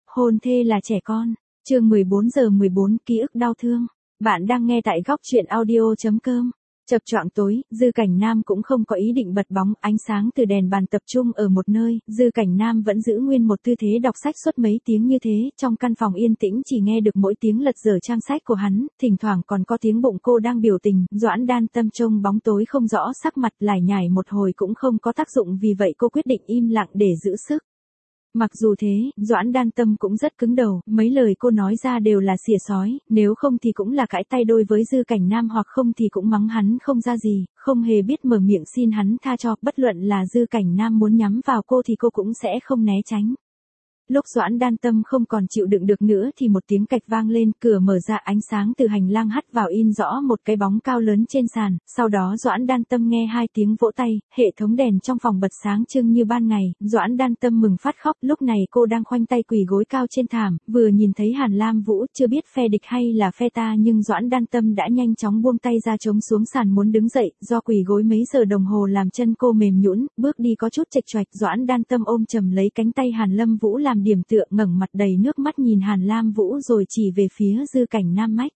Hôn thê là trẻ con. Chương 14:14 ký ức đau thương. Bạn đang nghe tại góc truyện audio.com. Chập choạng tối, Dư Cảnh Nam cũng không có ý định bật bóng, ánh sáng từ đèn bàn tập trung ở một nơi, Dư Cảnh Nam vẫn giữ nguyên một tư thế đọc sách suốt mấy tiếng như thế, trong căn phòng yên tĩnh chỉ nghe được mỗi tiếng lật dở trang sách của hắn, thỉnh thoảng còn có tiếng bụng cô đang biểu tình, Doãn Đan Tâm trông bóng tối không rõ sắc mặt lải nhải một hồi cũng không có tác dụng, vì vậy cô quyết định im lặng để giữ sức. Mặc dù thế, Doãn Đan Tâm cũng rất cứng đầu, mấy lời cô nói ra đều là xỉa xói, nếu không thì cũng là cãi tay đôi với Dư Cảnh Nam, hoặc không thì cũng mắng hắn không ra gì, không hề biết mở miệng xin hắn tha cho, bất luận là Dư Cảnh Nam muốn nhắm vào cô thì cô cũng sẽ không né tránh. Lúc Doãn Đan Tâm không còn chịu đựng được nữa thì một tiếng cạch vang lên, cửa mở ra, ánh sáng từ hành lang hắt vào in rõ một cái bóng cao lớn trên sàn, sau đó Doãn Đan Tâm nghe hai tiếng vỗ tay, hệ thống đèn trong phòng bật sáng trưng như ban ngày, Doãn Đan Tâm mừng phát khóc, lúc này cô đang khoanh tay quỳ gối cao trên thảm, vừa nhìn thấy Hàn Lam Vũ, chưa biết phe địch hay là phe ta nhưng Doãn Đan Tâm đã nhanh chóng buông tay ra chống xuống sàn muốn đứng dậy, do quỳ gối mấy giờ đồng hồ làm chân cô mềm nhũn, bước đi có chút chệch choạch, Doãn Đan Tâm ôm chầm lấy cánh tay Hàn Lâm Vũ làm điểm tựa, ngẩng mặt đầy nước mắt nhìn Hàn Lam Vũ rồi chỉ về phía Dư Cảnh Nam mách.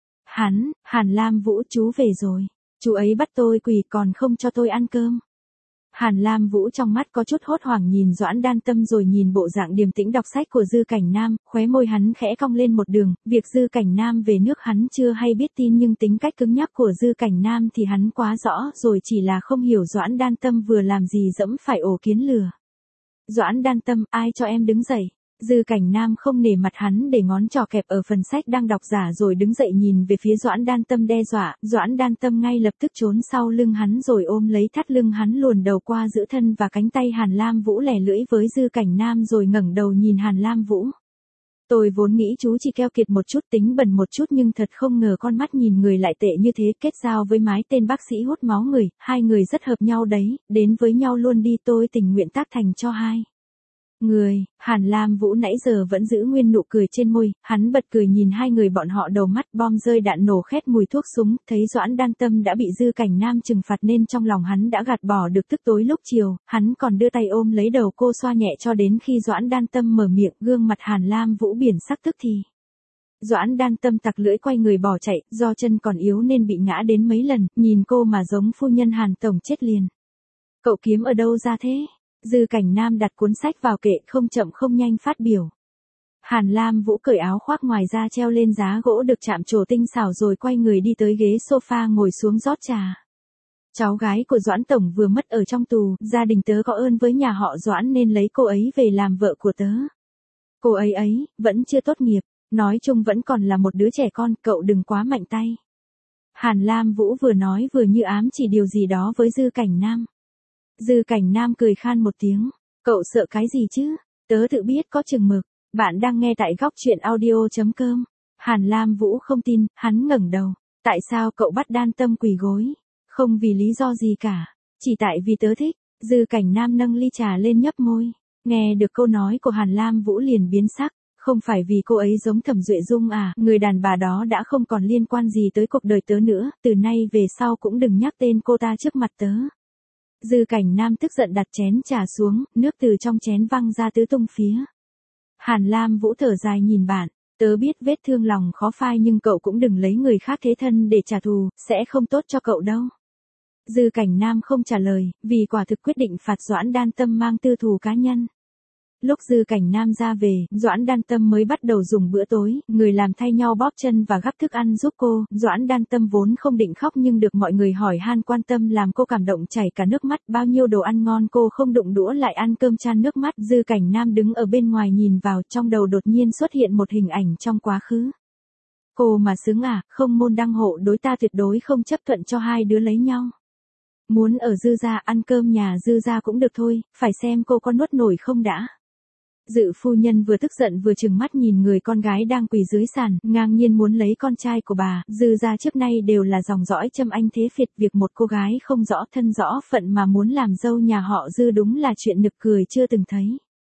Hàn Lam Vũ, chú về rồi. Chú ấy bắt tôi quỳ còn không cho tôi ăn cơm. Hàn Lam Vũ trong mắt có chút hốt hoảng nhìn Doãn Đan Tâm rồi nhìn bộ dạng điềm tĩnh đọc sách của Dư Cảnh Nam, khóe môi hắn khẽ cong lên một đường, việc Dư Cảnh Nam về nước hắn chưa hay biết tin nhưng tính cách cứng nhắc của Dư Cảnh Nam thì hắn quá rõ rồi, chỉ là không hiểu Doãn Đan Tâm vừa làm gì dẫm phải ổ kiến lừa. Doãn Đan Tâm, ai cho em đứng dậy? Dư Cảnh Nam không nể mặt hắn để ngón trỏ kẹp ở phần sách đang đọc giả rồi đứng dậy nhìn về phía Doãn Đan Tâm đe dọa, Doãn Đan Tâm ngay lập tức trốn sau lưng hắn rồi ôm lấy thắt lưng hắn luồn đầu qua giữa thân và cánh tay Hàn Lam Vũ lẻ lưỡi với Dư Cảnh Nam rồi ngẩng đầu nhìn Hàn Lam Vũ. Tôi vốn nghĩ chú chỉ keo kiệt một chút, tính bẩn một chút, nhưng thật không ngờ con mắt nhìn người lại tệ như thế, kết giao với mái tên bác sĩ hút máu người, hai người rất hợp nhau đấy, đến với nhau luôn đi, tôi tình nguyện tác thành cho hai người. Hàn Lam Vũ nãy giờ vẫn giữ nguyên nụ cười trên môi, hắn bật cười nhìn hai người bọn họ, đầu mắt bom rơi đạn nổ khét mùi thuốc súng, thấy Doãn Đan Tâm đã bị Dư Cảnh Nam trừng phạt nên trong lòng hắn đã gạt bỏ được tức tối lúc chiều, hắn còn đưa tay ôm lấy đầu cô xoa nhẹ cho đến khi Doãn Đan Tâm mở miệng, gương mặt Hàn Lam Vũ biển sắc tức thì. Doãn Đan Tâm tặc lưỡi quay người bỏ chạy, do chân còn yếu nên bị ngã đến mấy lần, nhìn cô mà giống phu nhân Hàn tổng chết liền. Cậu kiếm ở đâu ra thế? Dư Cảnh Nam đặt cuốn sách vào kệ, không chậm không nhanh phát biểu. Hàn Lam Vũ cởi áo khoác ngoài ra treo lên giá gỗ được chạm trổ tinh xảo rồi quay người đi tới ghế sofa ngồi xuống rót trà. Cháu gái của Doãn tổng vừa mất ở trong tù, gia đình tớ có ơn với nhà họ Doãn nên lấy cô ấy về làm vợ của tớ. Cô ấy vẫn chưa tốt nghiệp, nói chung vẫn còn là một đứa trẻ con, cậu đừng quá mạnh tay. Hàn Lam Vũ vừa nói vừa như ám chỉ điều gì đó với Dư Cảnh Nam. Dư Cảnh Nam cười khan một tiếng, cậu sợ cái gì chứ, tớ tự biết có chừng mực. Bạn đang nghe tại góc truyện audio.com. Hàn Lam Vũ không tin, hắn ngẩng đầu, tại sao cậu bắt Đan Tâm quỳ gối? Không vì lý do gì cả, chỉ tại vì tớ thích. Dư Cảnh Nam nâng ly trà lên nhấp môi, nghe được câu nói của Hàn Lam Vũ liền biến sắc. Không phải vì cô ấy giống Thẩm Duệ Dung à, người đàn bà đó đã không còn liên quan gì tới cuộc đời tớ nữa, từ nay về sau cũng đừng nhắc tên cô ta trước mặt tớ. Dư Cảnh Nam tức giận đặt chén trà xuống, nước từ trong chén văng ra tứ tung phía. Hàn Lam Vũ thở dài nhìn bạn, tớ biết vết thương lòng khó phai nhưng cậu cũng đừng lấy người khác thế thân để trả thù, sẽ không tốt cho cậu đâu. Dư Cảnh Nam không trả lời, vì quả thực quyết định phạt Doãn Đan Tâm mang tư thù cá nhân. Lúc Dư Cảnh Nam ra về, Doãn Đan Tâm mới bắt đầu dùng bữa tối, người làm thay nhau bóp chân và gắp thức ăn giúp cô, Doãn Đan Tâm vốn không định khóc nhưng được mọi người hỏi han quan tâm làm cô cảm động chảy cả nước mắt, bao nhiêu đồ ăn ngon cô không đụng đũa lại ăn cơm chan nước mắt. Dư Cảnh Nam đứng ở bên ngoài nhìn vào, trong đầu đột nhiên xuất hiện một hình ảnh trong quá khứ. Cô mà xứng à, không môn đăng hộ đối, ta tuyệt đối không chấp thuận cho hai đứa lấy nhau. Muốn ở Dư gia ăn cơm nhà Dư gia cũng được thôi, phải xem cô có nuốt nổi không đã. Dự phu nhân vừa tức giận vừa trừng mắt nhìn người con gái đang quỳ dưới sàn, ngang nhiên muốn lấy con trai của bà. Dư gia trước nay đều là dòng dõi Trâm Anh thế Việt, việc một cô gái không rõ thân rõ phận mà muốn làm dâu nhà họ Dư đúng là chuyện nực cười chưa từng thấy.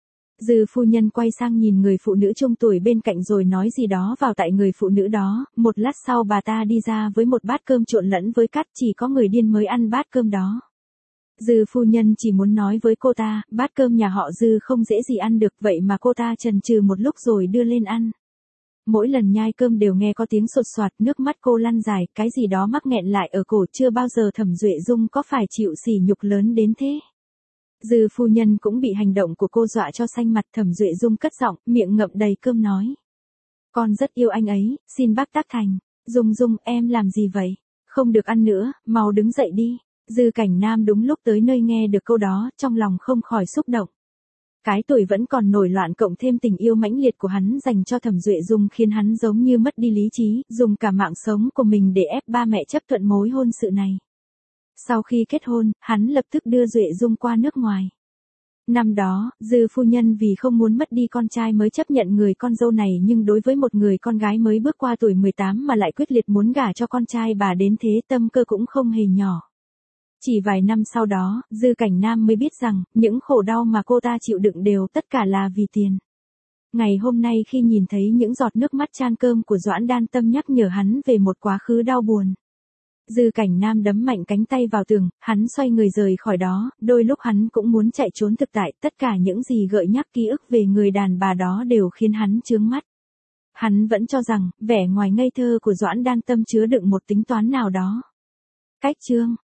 Dư phu nhân quay sang nhìn người phụ nữ trung tuổi bên cạnh rồi nói gì đó vào tai người phụ nữ đó, một lát sau bà ta đi ra với một bát cơm trộn lẫn với cát, chỉ có người điên mới ăn bát cơm đó. Dư phu nhân chỉ muốn nói với cô ta, bát cơm nhà họ Dư không dễ gì ăn được, vậy mà cô ta chần chừ một lúc rồi đưa lên ăn. Mỗi lần nhai cơm đều nghe có tiếng sột soạt, nước mắt cô lăn dài, cái gì đó mắc nghẹn lại ở cổ, chưa bao giờ Thẩm Duệ Dung có phải chịu sỉ nhục lớn đến thế. Dư phu nhân cũng bị hành động của cô dọa cho xanh mặt. Thẩm Duệ Dung cất giọng, miệng ngậm đầy cơm nói. Con rất yêu anh ấy, xin bác tác thành. Dung Dung, em làm gì vậy? Không được ăn nữa, mau đứng dậy đi. Dư Cảnh Nam đúng lúc tới nơi nghe được câu đó, trong lòng không khỏi xúc động. Cái tuổi vẫn còn nổi loạn cộng thêm tình yêu mãnh liệt của hắn dành cho Thẩm Duệ Dung khiến hắn giống như mất đi lý trí, dùng cả mạng sống của mình để ép ba mẹ chấp thuận mối hôn sự này. Sau khi kết hôn, hắn lập tức đưa Duệ Dung qua nước ngoài. Năm đó, Dư phu nhân vì không muốn mất đi con trai mới chấp nhận người con dâu này, nhưng đối với một người con gái mới bước qua tuổi 18 mà lại quyết liệt muốn gả cho con trai bà đến thế, tâm cơ cũng không hề nhỏ. Chỉ vài năm sau đó, Dư Cảnh Nam mới biết rằng, những khổ đau mà cô ta chịu đựng đều tất cả là vì tiền. Ngày hôm nay khi nhìn thấy những giọt nước mắt chan cơm của Doãn Đan Tâm nhắc nhở hắn về một quá khứ đau buồn. Dư Cảnh Nam đấm mạnh cánh tay vào tường, hắn xoay người rời khỏi đó, đôi lúc hắn cũng muốn chạy trốn thực tại, tất cả những gì gợi nhắc ký ức về người đàn bà đó đều khiến hắn chướng mắt. Hắn vẫn cho rằng, vẻ ngoài ngây thơ của Doãn Đan Tâm chứa đựng một tính toán nào đó. Cách chương